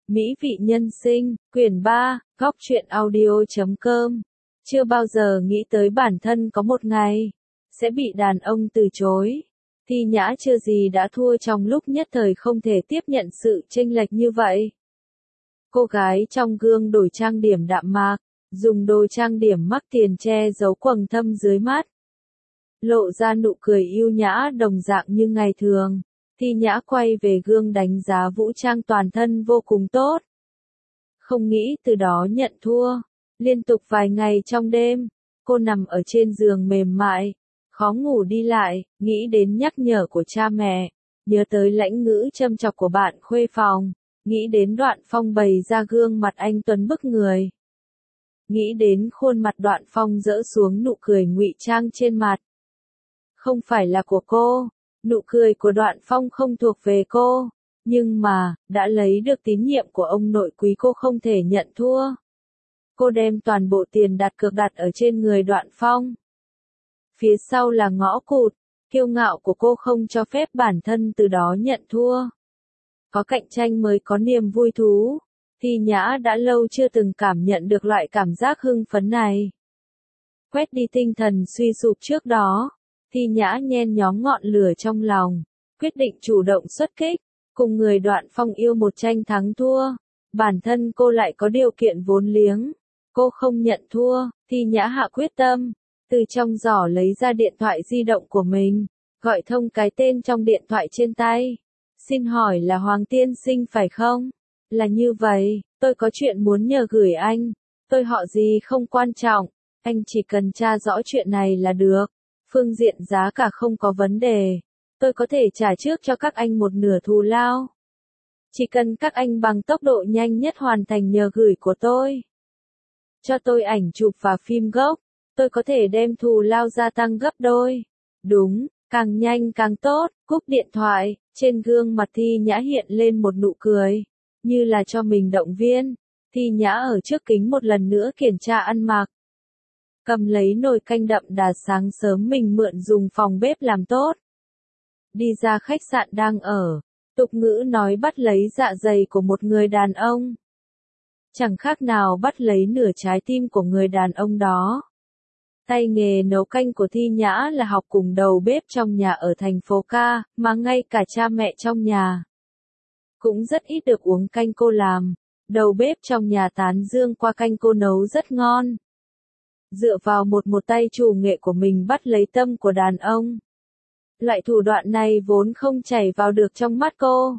Mỹ vị nhân sinh, quyển 3, góc truyện audio.com. Chưa bao giờ nghĩ tới bản thân có một ngày sẽ bị đàn ông từ chối. Thi Nhã chưa gì đã thua trong lúc nhất thời không thể tiếp nhận sự chênh lệch như vậy. Cô gái trong gương đổi trang điểm đạm mạc, dùng đồ trang điểm mắc tiền che giấu quầng thâm dưới mắt. Lộ ra nụ cười yêu nhã đồng dạng như ngày thường. Thi Nhã quay về gương đánh giá vũ trang toàn thân vô cùng tốt. Không nghĩ từ đó nhận thua. Liên tục vài ngày trong đêm, cô nằm ở trên giường mềm mại, khó ngủ đi lại, nghĩ đến nhắc nhở của cha mẹ, nhớ tới lãnh ngữ châm chọc của bạn khuê phòng, nghĩ đến Đoạn Phong bày ra gương mặt anh tuấn bức người. Nghĩ đến khuôn mặt Đoạn Phong dỡ xuống nụ cười ngụy trang trên mặt. Không phải là của cô. Nụ cười của Đoạn Phong không thuộc về cô, nhưng mà, đã lấy được tín nhiệm của ông nội quý cô không thể nhận thua. Cô đem toàn bộ tiền đặt cược đặt ở trên người Đoạn Phong. Phía sau là ngõ cụt, kiêu ngạo của cô không cho phép bản thân từ đó nhận thua. Có cạnh tranh mới có niềm vui thú. Thi Nhã đã lâu chưa từng cảm nhận được loại cảm giác hưng phấn này. Quét đi tinh thần suy sụp trước đó. Thi Nhã nhen nhóm ngọn lửa trong lòng, quyết định chủ động xuất kích, cùng người Đoạn Phong yêu một tranh thắng thua. Bản thân cô lại có điều kiện vốn liếng, cô không nhận thua. Thi Nhã hạ quyết tâm, từ trong giỏ lấy ra điện thoại di động của mình, gọi thông cái tên trong điện thoại trên tay. Xin hỏi là Hoàng tiên sinh phải không? Là như vậy, tôi có chuyện muốn nhờ gửi anh, tôi họ gì không quan trọng, anh chỉ cần tra rõ chuyện này là được. Phương diện giá cả không có vấn đề. Tôi có thể trả trước cho các anh một nửa thù lao. Chỉ cần các anh bằng tốc độ nhanh nhất hoàn thành nhờ gửi của tôi. Cho tôi ảnh chụp và phim gốc. Tôi có thể đem thù lao gia tăng gấp đôi. Đúng, càng nhanh càng tốt. Cúp điện thoại, trên gương mặt Thi Nhã hiện lên một nụ cười. Như là cho mình động viên. Thi Nhã ở trước kính một lần nữa kiểm tra ăn mặc. Cầm lấy nồi canh đậm đà sáng sớm mình mượn dùng phòng bếp làm tốt. Đi ra khách sạn đang ở, tục ngữ nói bắt lấy dạ dày của một người đàn ông. Chẳng khác nào bắt lấy nửa trái tim của người đàn ông đó. Tay nghề nấu canh của Thi Nhã là học cùng đầu bếp trong nhà ở thành phố Ca, mà ngay cả cha mẹ trong nhà cũng rất ít được uống canh cô làm. Đầu bếp trong nhà tán dương qua canh cô nấu rất ngon. Dựa vào một tay chủ nghệ của mình bắt lấy tâm của đàn ông. Loại thủ đoạn này vốn không chảy vào được trong mắt cô.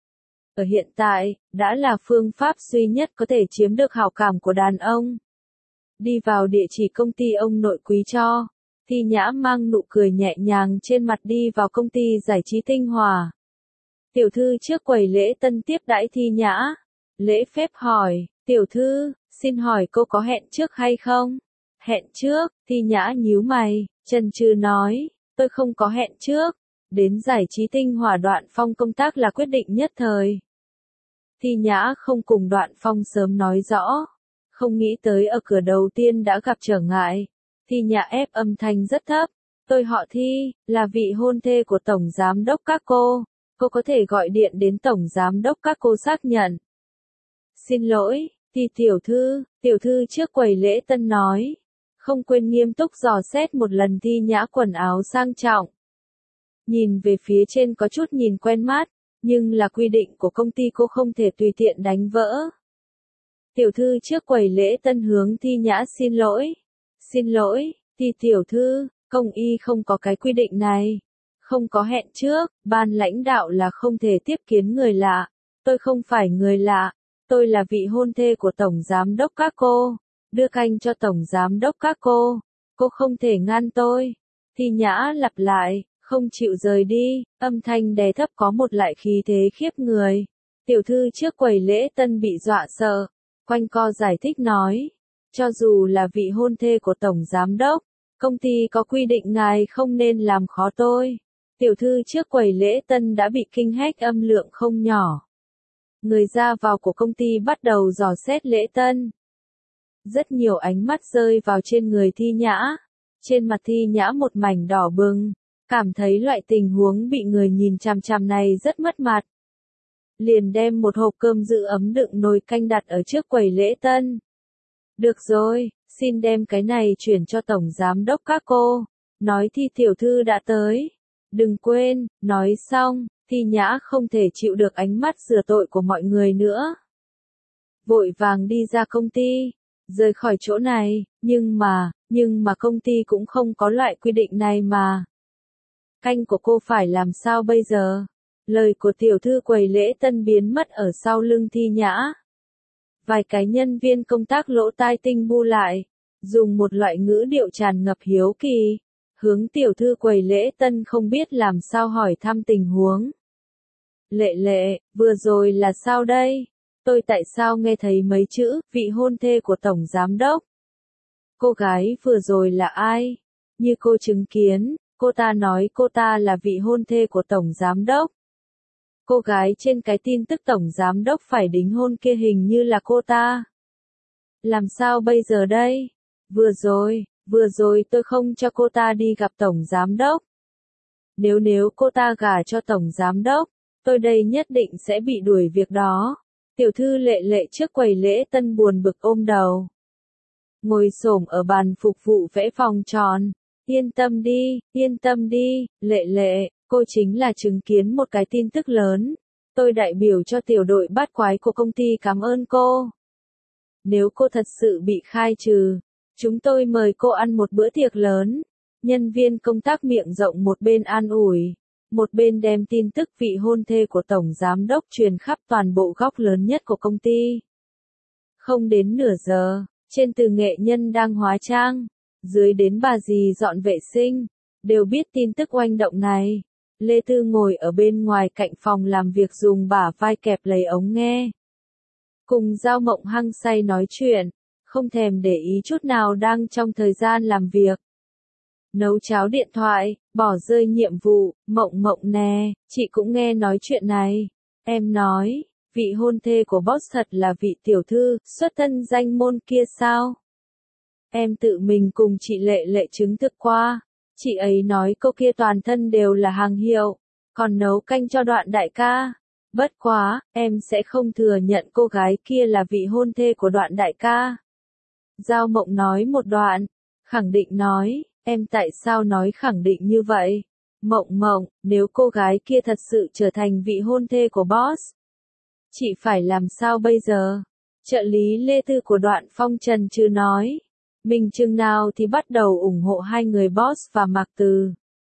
Ở hiện tại, đã là phương pháp duy nhất có thể chiếm được hảo cảm của đàn ông. Đi vào địa chỉ công ty ông nội quý cho. Thi Nhã mang nụ cười nhẹ nhàng trên mặt đi vào công ty giải trí Tinh Hòa. Tiểu thư trước quầy lễ tân tiếp đãi Thi Nhã. Lễ phép hỏi, tiểu thư, xin hỏi cô có hẹn trước hay không? Hẹn trước, Thi Nhã nhíu mày, chần chừ nói, tôi không có hẹn trước. Đến giải trí Tinh Hòa Đoạn Phong công tác là quyết định nhất thời. Thi Nhã không cùng Đoạn Phong sớm nói rõ. Không nghĩ tới ở cửa đầu tiên đã gặp trở ngại. Thi Nhã ép âm thanh rất thấp. Tôi họ Thi, là vị hôn thê của Tổng Giám đốc các cô. Cô có thể gọi điện đến Tổng Giám đốc các cô xác nhận. Xin lỗi, Thi tiểu thư trước quầy lễ tân nói. Không quên nghiêm túc dò xét một lần Thi Nhã quần áo sang trọng. Nhìn về phía trên có chút nhìn quen mắt, nhưng là quy định của công ty cô không thể tùy tiện đánh vỡ. Tiểu thư trước quầy lễ tân hướng Thi Nhã xin lỗi. Xin lỗi, Thi tiểu thư, công y không có cái quy định này. Không có hẹn trước, ban lãnh đạo là không thể tiếp kiến người lạ. Tôi không phải người lạ, tôi là vị hôn thê của Tổng Giám đốc các cô. Đưa canh cho Tổng Giám đốc các cô không thể ngăn tôi. Thi Nhã lặp lại, không chịu rời đi, âm thanh đè thấp có một loại khí thế khiếp người. Tiểu thư trước quầy lễ tân bị dọa sợ, quanh co giải thích nói, cho dù là vị hôn thê của Tổng Giám đốc, công ty có quy định ngài không nên làm khó tôi. Tiểu thư trước quầy lễ tân đã bị kinh hách âm lượng không nhỏ. Người ra vào của công ty bắt đầu dò xét lễ tân. Rất nhiều ánh mắt rơi vào trên người Thi Nhã. Trên mặt Thi Nhã một mảnh đỏ bừng, cảm thấy loại tình huống bị người nhìn chằm chằm này rất mất mặt. liền đem một hộp cơm giữ ấm đựng nồi canh đặt ở trước quầy lễ tân. Được rồi, xin đem cái này chuyển cho tổng giám đốc các cô, nói Thi tiểu thư đã tới. Đừng quên, nói xong, Thi Nhã không thể chịu được ánh mắt rửa tội của mọi người nữa. Vội vàng đi ra công ty, rời khỏi chỗ này, nhưng mà công ty cũng không có loại quy định này mà. Canh của cô phải làm sao bây giờ? Lời của tiểu thư quầy lễ tân biến mất ở sau lưng Thi Nhã. Vài cái nhân viên công tác lỗ tai tinh bu lại, dùng một loại ngữ điệu tràn ngập hiếu kỳ, hướng tiểu thư quầy lễ tân không biết làm sao hỏi thăm tình huống. Lệ lệ, vừa rồi là sao đây? Tôi tại sao nghe thấy mấy chữ, vị hôn thê của tổng giám đốc? Cô gái vừa rồi là ai? Như cô chứng kiến, cô ta nói cô ta là vị hôn thê của tổng giám đốc. Cô gái trên cái tin tức tổng giám đốc phải đính hôn kia hình như là cô ta. Làm sao bây giờ đây? Vừa rồi tôi không cho cô ta đi gặp tổng giám đốc. Nếu cô ta gả cho tổng giám đốc, tôi đây nhất định sẽ bị đuổi việc đó. Tiểu thư Lệ Lệ trước quầy lễ tân buồn bực ôm đầu. Ngồi xổm ở bàn phục vụ vẽ vòng tròn. Yên tâm đi, Lệ Lệ, cô chính là chứng kiến một cái tin tức lớn. Tôi đại biểu cho tiểu đội bát quái của công ty cảm ơn cô. Nếu cô thật sự bị khai trừ, chúng tôi mời cô ăn một bữa tiệc lớn. Nhân viên công tác miệng rộng một bên an ủi, một bên đem tin tức vị hôn thê của tổng giám đốc truyền khắp toàn bộ góc lớn nhất của công ty. Không đến nửa giờ, trên từ nghệ nhân đang hóa trang, dưới đến bà dì dọn vệ sinh, đều biết tin tức oanh động này. Lê Tư ngồi ở bên ngoài cạnh phòng làm việc dùng bả vai kẹp lấy ống nghe. Cùng Giao Mộng hăng say nói chuyện, không thèm để ý chút nào đang trong thời gian làm việc. Nấu cháo điện thoại, bỏ rơi nhiệm vụ, Mộng nè, chị cũng nghe nói chuyện này. Em nói, vị hôn thê của boss thật là vị tiểu thư, xuất thân danh môn kia sao? Em tự mình cùng chị Lệ Lệ chứng thực qua. Chị ấy nói cô kia toàn thân đều là hàng hiệu, còn nấu canh cho Đoạn đại ca. Bất quá, em sẽ không thừa nhận cô gái kia là vị hôn thê của Đoạn đại ca. Giao Mộng nói một đoạn, khẳng định nói, em tại sao nói khẳng định như vậy? Mộng, nếu cô gái kia thật sự trở thành vị hôn thê của boss, chị phải làm sao bây giờ? Trợ lý Lê Tư của Đoạn Phong trần trừ nói. Mình chừng nào thì bắt đầu ủng hộ hai người boss và Mạc Từ.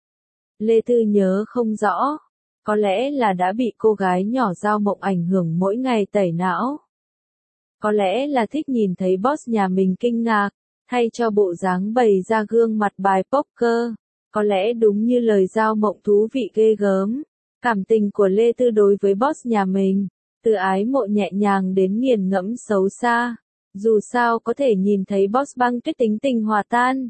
Lê Tư nhớ không rõ, có lẽ là đã bị cô gái nhỏ Giao Mộng ảnh hưởng mỗi ngày tẩy não. Có lẽ là thích nhìn thấy boss nhà mình kinh ngạc, thay cho bộ dáng bày ra gương mặt bài poker. Có lẽ đúng như lời Giao Mộng thú vị ghê gớm, cảm tình của Lê Tư đối với boss nhà mình, từ ái mộ nhẹ nhàng đến nghiền ngẫm xấu xa. Dù sao có thể nhìn thấy boss băng tuyết tính tình hòa tan.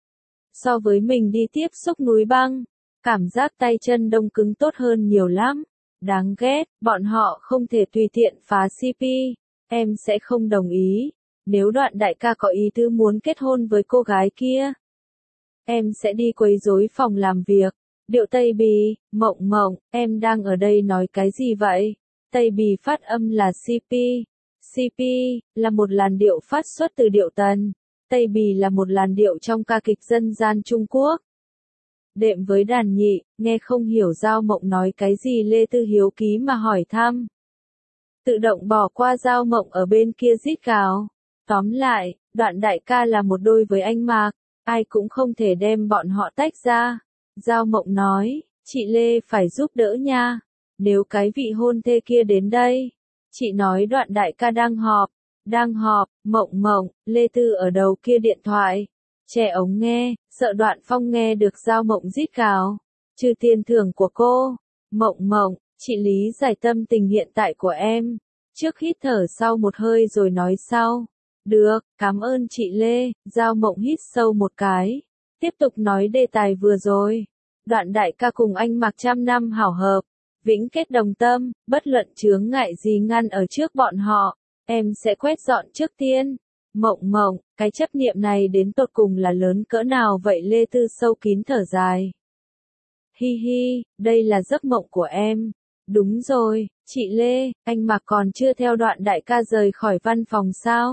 So với mình đi tiếp xúc núi băng, cảm giác tay chân đông cứng tốt hơn nhiều lắm. Đáng ghét, bọn họ không thể tùy tiện phá CP. Em sẽ không đồng ý. Nếu Đoạn đại ca có ý tứ muốn kết hôn với cô gái kia, em sẽ đi quấy rối phòng làm việc. Điệu Tây Bì, Mộng, em đang ở đây nói cái gì vậy? Tây Bì phát âm là CP. CP là một làn điệu phát xuất từ điệu tần. Tây Bì là một làn điệu trong ca kịch dân gian Trung Quốc. Đệm với đàn nhị, nghe không hiểu Giao Mộng nói cái gì Lê Tư hiếu ký mà hỏi thăm. Tự động bỏ qua Giao Mộng ở bên kia rít gào. Tóm lại, Đoạn đại ca là một đôi với anh Mạc, ai cũng không thể đem bọn họ tách ra. Giao Mộng nói, chị Lê phải giúp đỡ nha. Nếu cái vị hôn thê kia đến đây. Chị nói Đoạn đại ca đang họp, Mộng, Lê Tư ở đầu kia điện thoại. Che ống nghe, sợ Đoạn Phong nghe được Giao Mộng rít gào. Trừ tiền thưởng của cô. Mộng, chị lý giải tâm tình hiện tại của em. Trước hít thở sau một hơi rồi nói sau. Được, cảm ơn chị Lê. Giao Mộng hít sâu một cái. Tiếp tục nói đề tài vừa rồi. Đoạn đại ca cùng anh Mạc trăm năm hảo hợp. Vĩnh kết đồng tâm, bất luận chướng ngại gì ngăn ở trước bọn họ, em sẽ quét dọn trước tiên. Mộng, cái chấp niệm này đến tột cùng là lớn cỡ nào vậy? Lê Tư sâu kín thở dài. Hi, đây là giấc mộng của em. Đúng rồi, chị Lê, anh Mạc còn chưa theo Đoạn đại ca rời khỏi văn phòng sao?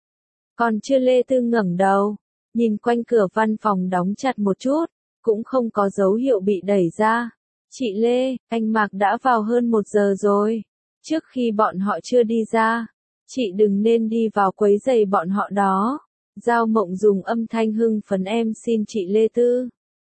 Còn chưa. Lê Tư ngẩng đầu, nhìn quanh cửa văn phòng đóng chặt một chút, cũng không có dấu hiệu bị đẩy ra. Chị Lê, anh Mạc đã vào hơn 1 giờ rồi. Trước khi bọn họ chưa đi ra, chị đừng nên đi vào quấy rầy bọn họ đó. Giao Mộng dùng âm thanh hưng phấn em xin chị Lê Tư.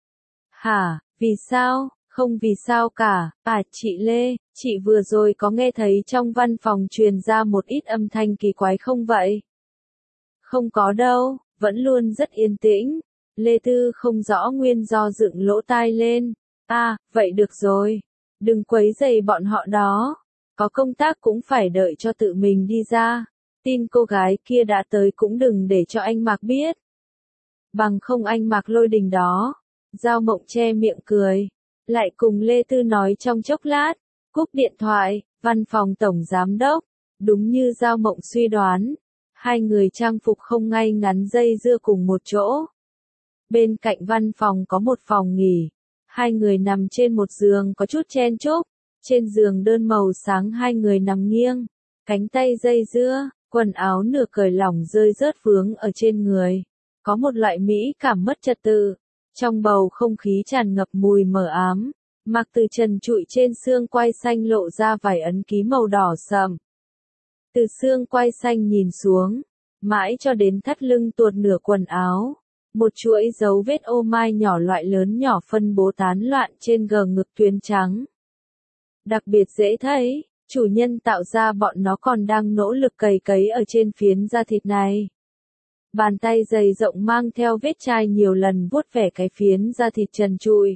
Hả, vì sao? Không vì sao cả, chị Lê, chị vừa rồi có nghe thấy trong văn phòng truyền ra một ít âm thanh kỳ quái không vậy? Không có đâu, vẫn luôn rất yên tĩnh. Lê Tư không rõ nguyên do dựng lỗ tai lên. Vậy được rồi. Đừng quấy rầy bọn họ đó. Có công tác cũng phải đợi cho tự mình đi ra. Tin cô gái kia đã tới cũng đừng để cho anh Mạc biết. Bằng không anh Mạc lôi đình đó. Giao Mộng che miệng cười. Lại cùng Lê Tư nói trong chốc lát. Cúp điện thoại, văn phòng tổng giám đốc. Đúng như Giao Mộng suy đoán. Hai người trang phục không ngay ngắn dây dưa cùng một chỗ. Bên cạnh văn phòng có một phòng nghỉ. Hai người nằm trên một giường có chút chen chúc. Trên giường đơn màu sáng hai người nằm nghiêng. Cánh tay dây dưa, quần áo nửa cởi lỏng rơi rớt vướng ở trên người. Có một loại mỹ cảm mất trật tự. Trong bầu không khí tràn ngập mùi mờ ám. Mạc Từ trần trụi trên xương quai xanh lộ ra vài ấn ký màu đỏ sậm. Từ xương quai xanh nhìn xuống, mãi cho đến thắt lưng tuột nửa quần áo. Một chuỗi dấu vết ô mai nhỏ loại lớn nhỏ phân bố tán loạn trên gờ ngực tuyến trắng. Đặc biệt dễ thấy, chủ nhân tạo ra bọn nó còn đang nỗ lực cày cấy ở trên phiến da thịt này. Bàn tay dày rộng mang theo vết chai nhiều lần vuốt vẻ cái phiến da thịt trần trụi.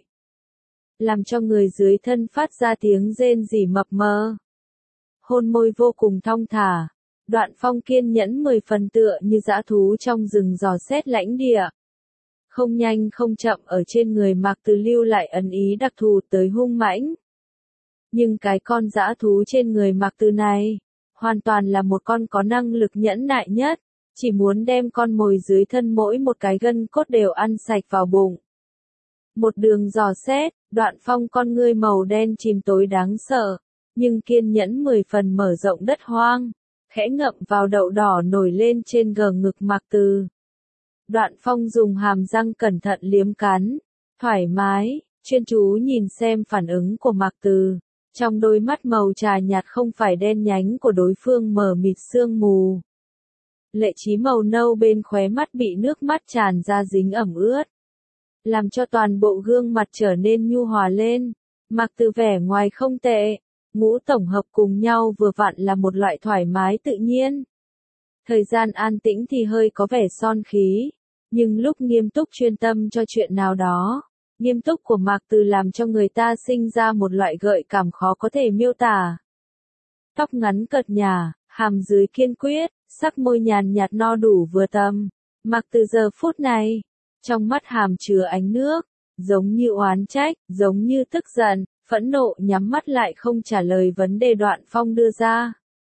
Làm cho người dưới thân phát ra tiếng rên rỉ mập mờ. Hôn môi vô cùng thong thả. Đoạn Phong kiên nhẫn 10 phần tựa như dã thú trong rừng dò xét lãnh địa. Không nhanh không chậm ở trên người Mạc Từ lưu lại ấn ý đặc thù tới hung mãnh. Nhưng cái con dã thú trên người Mạc Từ này, hoàn toàn là một con có năng lực nhẫn nại nhất, chỉ muốn đem con mồi dưới thân mỗi một cái gân cốt đều ăn sạch vào bụng. Một đường dò xét, Đoạn Phong con ngươi màu đen chìm tối đáng sợ, nhưng kiên nhẫn 10 phần mở rộng đất hoang, khẽ ngậm vào đậu đỏ nổi lên trên gờ ngực Mạc Từ. Đoạn Phong dùng hàm răng cẩn thận liếm cắn, thoải mái, chuyên chú nhìn xem phản ứng của Mạc Từ. Trong đôi mắt màu trà nhạt không phải đen nhánh của đối phương mờ mịt sương mù. Lệ trí màu nâu bên khóe mắt bị nước mắt tràn ra dính ẩm ướt. Làm cho toàn bộ gương mặt trở nên nhu hòa lên. Mạc Từ vẻ ngoài không tệ. Ngũ tổng hợp cùng nhau vừa vặn là một loại thoải mái tự nhiên. Thời gian an tĩnh thì hơi có vẻ son khí. Nhưng lúc nghiêm túc chuyên tâm cho chuyện nào đó, nghiêm túc của Mạc Từ làm cho người ta sinh ra một loại gợi cảm khó có thể miêu tả. Tóc ngắn cợt nhả, hàm dưới kiên quyết, sắc môi nhàn nhạt no đủ vừa tầm. Mạc Từ giờ phút này, trong mắt hàm chứa ánh nước, giống như oán trách, giống như tức giận, phẫn nộ nhắm mắt lại không trả lời vấn đề Đoạn Phong đưa ra.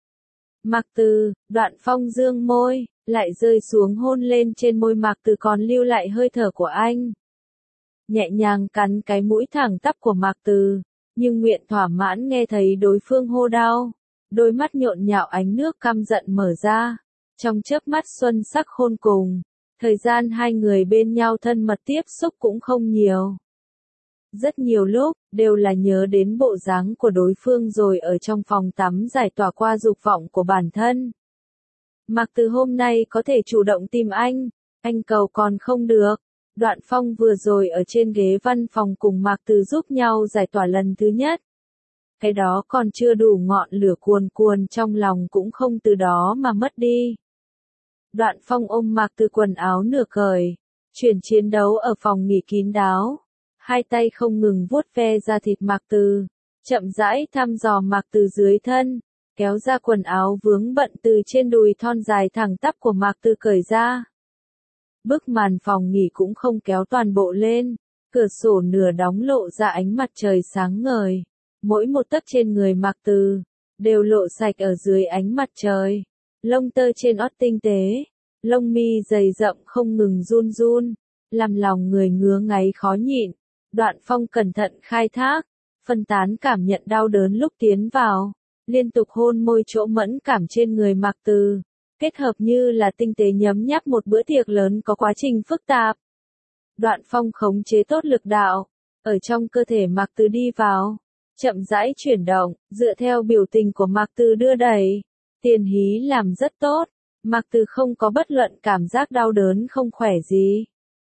Mạc Từ, Đoạn Phong dương môi, lại rơi xuống hôn lên trên môi Mạc Từ còn lưu lại hơi thở của anh. Nhẹ nhàng cắn cái mũi thẳng tắp của Mạc Từ, nhưng nguyện thỏa mãn nghe thấy đối phương hô đau. Đôi mắt nhộn nhạo ánh nước căm giận mở ra. Trong chớp mắt xuân sắc khôn cùng. Thời gian hai người bên nhau thân mật tiếp xúc cũng không nhiều. Rất nhiều lúc, đều là nhớ đến bộ dáng của đối phương rồi ở trong phòng tắm giải tỏa qua dục vọng của bản thân. Mạc Từ hôm nay có thể chủ động tìm anh cầu còn không được. Đoạn Phong vừa rồi ở trên ghế văn phòng cùng Mạc Từ giúp nhau giải tỏa lần thứ nhất. Cái đó còn chưa đủ ngọn lửa cuồn cuồn trong lòng cũng không từ đó mà mất đi. Đoạn Phong ôm Mạc Từ quần áo nửa cởi, chuyển chiến đấu ở phòng nghỉ kín đáo. Hai tay không ngừng vuốt ve da thịt Mạc Từ, chậm rãi thăm dò Mạc Từ dưới thân, kéo ra quần áo vướng bận từ trên đùi thon dài thẳng tắp của Mạc Từ cởi ra. Bức màn phòng nghỉ cũng không kéo toàn bộ lên, cửa sổ nửa đóng lộ ra ánh mặt trời sáng ngời. Mỗi một tấc trên người Mạc Từ, đều lộ sạch ở dưới ánh mặt trời. Lông tơ trên ót tinh tế, lông mi dày rậm không ngừng run run, làm lòng người ngứa ngáy khó nhịn. Đoạn Phong cẩn thận khai thác, phân tán cảm nhận đau đớn lúc tiến vào, liên tục hôn môi chỗ mẫn cảm trên người Mạc Từ, kết hợp như là tinh tế nhấm nháp một bữa tiệc lớn có quá trình phức tạp. Đoạn Phong khống chế tốt lực đạo, ở trong cơ thể Mạc Từ đi vào, chậm rãi chuyển động, dựa theo biểu tình của Mạc Từ đưa đẩy, tiền hí làm rất tốt, Mạc Từ không có bất luận cảm giác đau đớn không khỏe gì.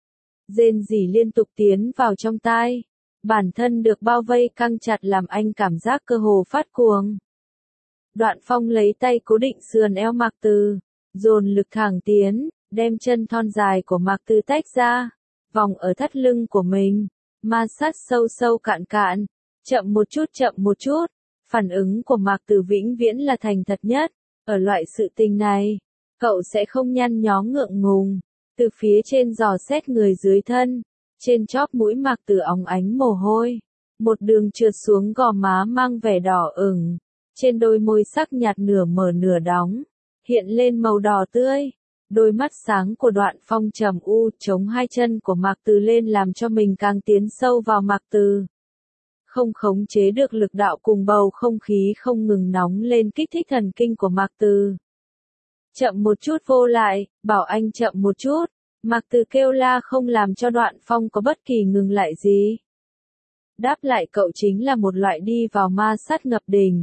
Rên rỉ liên tục tiến vào trong tai, bản thân được bao vây căng chặt làm anh cảm giác cơ hồ phát cuồng. Đoạn Phong lấy tay cố định sườn eo Mạc Từ, dồn lực thẳng tiến, đem chân thon dài của Mạc Từ tách ra, vòng ở thắt lưng của mình, ma sát sâu sâu cạn cạn, chậm một chút, phản ứng của Mạc Từ vĩnh viễn là thành thật nhất, ở loại sự tình này, cậu sẽ không nhăn nhó ngượng ngùng, từ phía trên dò xét người dưới thân, trên chóp mũi Mạc Từ óng ánh mồ hôi, một đường trượt xuống gò má mang vẻ đỏ ửng, trên đôi môi sắc nhạt nửa mở nửa đóng, hiện lên màu đỏ tươi. Đôi mắt sáng của Đoạn Phong trầm u chống hai chân của Mạc Từ lên làm cho mình càng tiến sâu vào Mạc Từ. Không khống chế được lực đạo cùng bầu không khí không ngừng nóng lên kích thích thần kinh của Mạc Từ. Chậm một chút vô lại, bảo anh chậm một chút, Mạc Từ kêu la không làm cho Đoạn Phong có bất kỳ ngừng lại gì. Đáp lại cậu chính là một loại đi vào ma sát ngập đỉnh.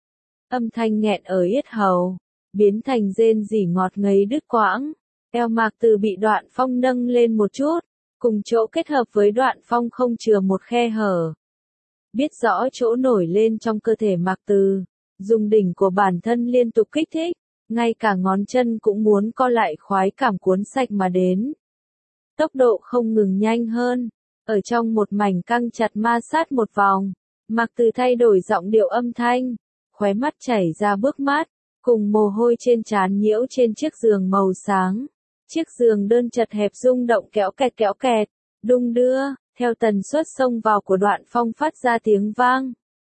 Âm thanh nghẹn ở yết hầu, biến thành rên rỉ ngọt ngấy đứt quãng, eo Mạc Từ bị Đoạn Phong nâng lên một chút, cùng chỗ kết hợp với Đoạn Phong không chừa một khe hở. Biết rõ chỗ nổi lên trong cơ thể Mạc Từ, dùng đỉnh của bản thân liên tục kích thích, ngay cả ngón chân cũng muốn co lại khoái cảm cuốn sạch mà đến. Tốc độ không ngừng nhanh hơn, ở trong một mảnh căng chặt ma sát một vòng, Mạc Từ thay đổi giọng điệu âm thanh, khóe mắt chảy ra bước mắt, cùng mồ hôi trên trán nhiễu trên chiếc giường màu sáng. Chiếc giường đơn chật hẹp rung động kéo kẹt, đung đưa, theo tần suất xông vào của Đoạn Phong phát ra tiếng vang.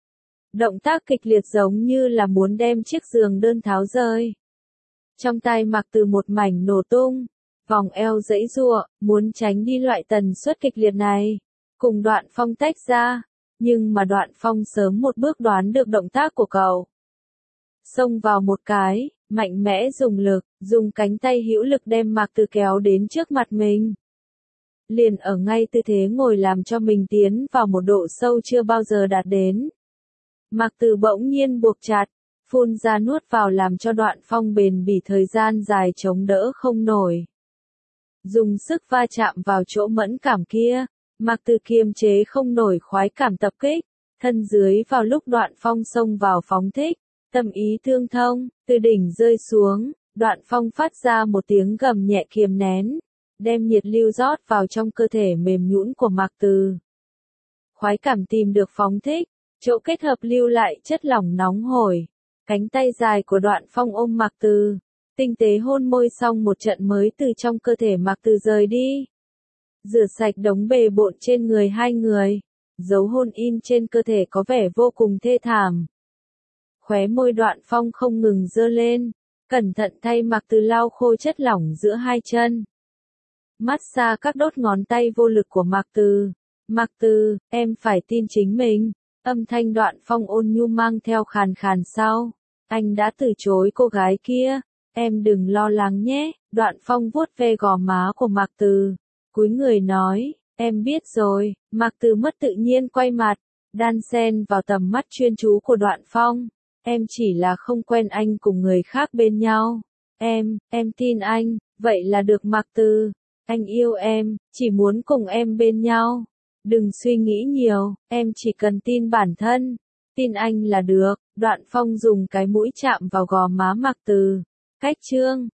Động tác kịch liệt giống như là muốn đem chiếc giường đơn tháo rơi. Trong tai Mạc Từ một mảnh nổ tung, vòng eo giãy giụa, muốn tránh đi loại tần suất kịch liệt này, cùng Đoạn Phong tách ra, nhưng mà Đoạn Phong sớm một bước đoán được động tác của cậu. Xông vào một cái, mạnh mẽ dùng lực, dùng cánh tay hữu lực đem Mạc Từ kéo đến trước mặt mình. Liền ở ngay tư thế ngồi làm cho mình tiến vào một độ sâu chưa bao giờ đạt đến. Mạc Từ bỗng nhiên buộc chặt, phun ra nuốt vào làm cho Đoạn Phong bền bỉ thời gian dài chống đỡ không nổi. Dùng sức va chạm vào chỗ mẫn cảm kia, Mạc Từ kiềm chế không nổi khoái cảm tập kích, thân dưới vào lúc Đoạn Phong xông vào phóng thích, tâm ý tương thông, từ đỉnh rơi xuống, Đoạn Phong phát ra một tiếng gầm nhẹ kiềm nén, đem nhiệt lưu rót vào trong cơ thể mềm nhũn của Mạc Từ. Khoái cảm tìm được phóng thích, chỗ kết hợp lưu lại chất lỏng nóng hổi, cánh tay dài của Đoạn Phong ôm Mạc Từ, tinh tế hôn môi xong một trận mới từ trong cơ thể Mạc Từ rời đi. Rửa sạch đống bề bộn trên người hai người, dấu hôn in trên cơ thể có vẻ vô cùng thê thảm. Khóe môi Đoạn Phong không ngừng giơ lên, cẩn thận thay Mạc Từ lau khô chất lỏng giữa hai chân. Mát xa các đốt ngón tay vô lực của Mạc Từ. Mạc Từ, em phải tin chính mình. Âm thanh Đoạn Phong ôn nhu mang theo khàn khàn sau. Anh đã từ chối cô gái kia. Em đừng lo lắng nhé. Đoạn Phong vuốt ve gò má của Mạc Từ. Cúi người nói, em biết rồi. Mạc Từ mất tự nhiên quay mặt, đan xen vào tầm mắt chuyên chú của Đoạn Phong. Em chỉ là không quen anh cùng người khác bên nhau. Em tin anh, vậy là được Mạc Từ. Anh yêu em, chỉ muốn cùng em bên nhau. Đừng suy nghĩ nhiều, em chỉ cần tin bản thân. Tin anh là được. Đoạn Phong dùng cái mũi chạm vào gò má Mạc Từ. Cách chương